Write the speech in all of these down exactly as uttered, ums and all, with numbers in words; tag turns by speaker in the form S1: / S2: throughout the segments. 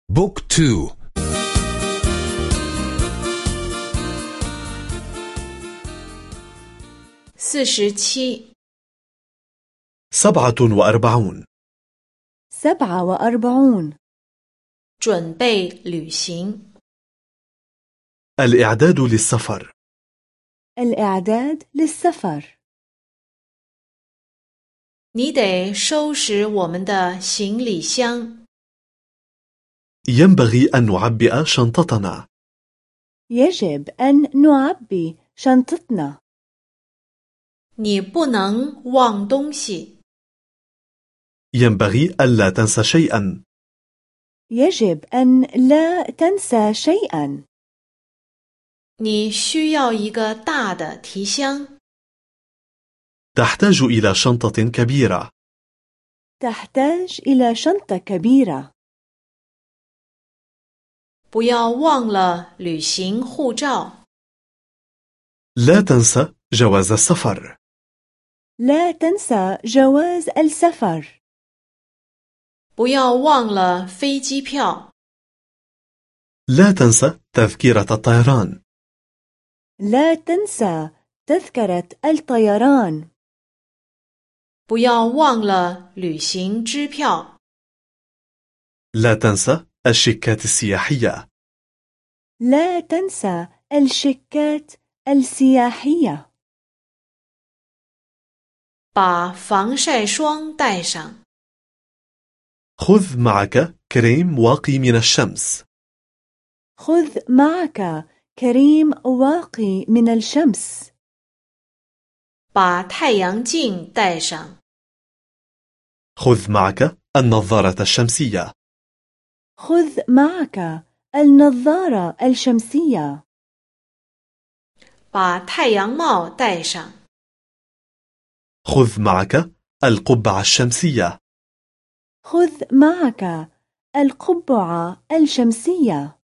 S1: بوك تو.
S2: سبعة
S3: سبعة وأربعون.
S4: سبعة وأربعون.
S2: 准备旅行
S3: الإعداد للسفر.
S4: الإعداد للسفر.
S2: 你得收拾我们的行李箱
S3: ينبغي أن نعبئ شنطتنا.
S4: يجب أن نعبي شنطتنا.
S2: 你不能忘东西
S3: ينبغي ألا تنسى شيئا.
S4: يجب أن لا تنسى شيئا.
S2: 你需要一个大的提箱
S3: تحتاج إلى شنطة كبيرة.
S4: تحتاج إلى شنطة كبيرة.
S2: 不要忘了旅行护照
S3: لا تنسى جواز السفر.
S4: لا تنسى جواز السفر.
S2: 不要忘了飞机票
S3: لا تنسى تذكرة الطيران.
S4: لا تنسى تذكرة الطيران.
S2: 不要忘了旅行支票
S3: لا تنسى الشيكات السياحية.
S4: لا تنسى الشيكات السياحية.
S2: 把防晒霜带上
S3: خذ معك كريم واقي من الشمس.
S4: خذ معك كريم واقي من الشمس.
S2: 把太阳镜带上
S3: خذ معك النظارة الشمسية.
S4: خذ معك النظارة الشمسية.
S2: 把太阳帽戴上
S3: خذ معك القبعة الشمسية.
S4: خذ معك القبعة الشمسية.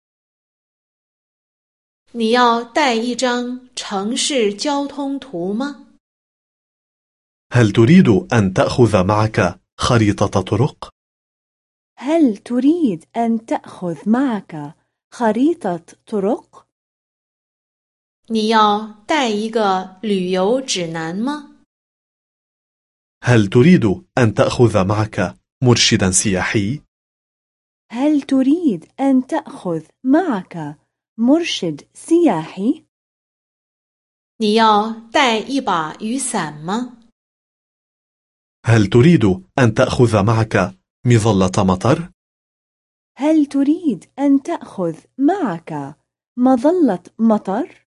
S2: 你要带一张城市交通图吗？
S3: هل تريد أن تأخذ معك خريطة طرق؟
S4: هل تريد أن تأخذ معك خريطة طرق؟
S2: 你要带一个旅游指南吗？
S3: هل تريد أن تأخذ معك مرشدا سياحي؟
S4: هل تريد أن تأخذ معك مرشد سياحي؟
S2: 你要带一把雨伞吗？
S3: هل تريد أن تأخذ معك مظلة مطر؟
S4: هل تريد أن تأخذ معك مظلة مطر؟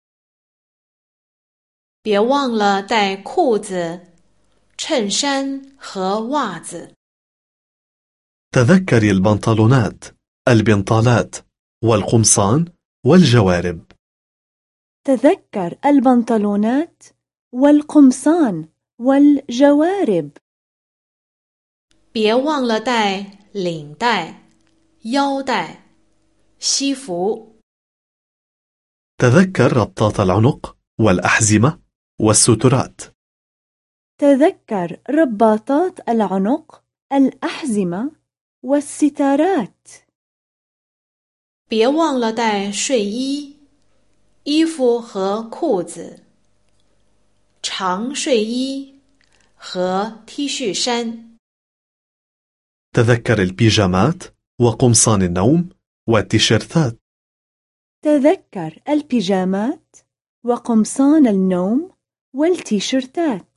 S2: 别忘了带裤子、衬衫和袜子。
S3: تذكري البنطلونات، البنطالات، والقمصان والجوارب.
S4: تذكر البنطلونات والقمصان والجوارب.
S2: 别忘了带领带、腰带、西服。
S3: تذكر ربطات العنق والأحزمة والسترات.
S4: تذكر رباطات العنق، الأحزمة والستارات.
S2: 别忘了带睡衣、衣服和裤子、长睡衣和 T 恤衫。
S3: تذكر البيجامات وقمصان النوم والتيشيرتات.
S4: تذكر البيجامات وقمصان النوم والتيشيرتات.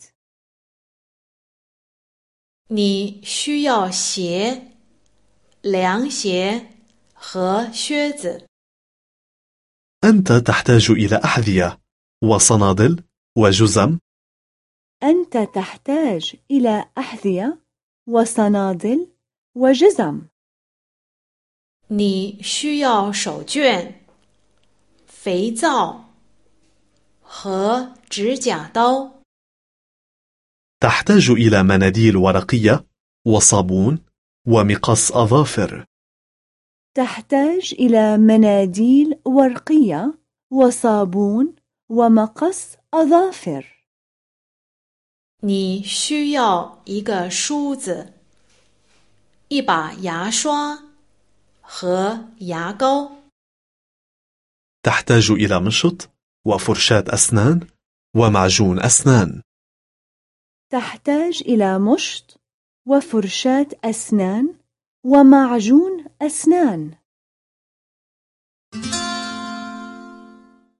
S2: 你需要鞋、凉鞋和靴子。
S3: أنت تحتاج إلى أحذية وصنادل وجزم.
S4: أنت تحتاج إلى أحذية وصنادل وجزم.
S2: 你需要手绢、肥皂和指甲刀。
S3: تحتاج إلى مناديل ورقية وصابون ومقص أظافر.
S4: تحتاج إلى مناديل ورقية وصابون ومقص أظافر.
S2: 你需要一个梳子、一把牙刷、 和牙膏。
S3: تحتاج إلى مشط وفرشاة أسنان ومعجون أسنان.
S4: تحتاج إلى مشط وفرشاة أسنان ومعجون أسنان.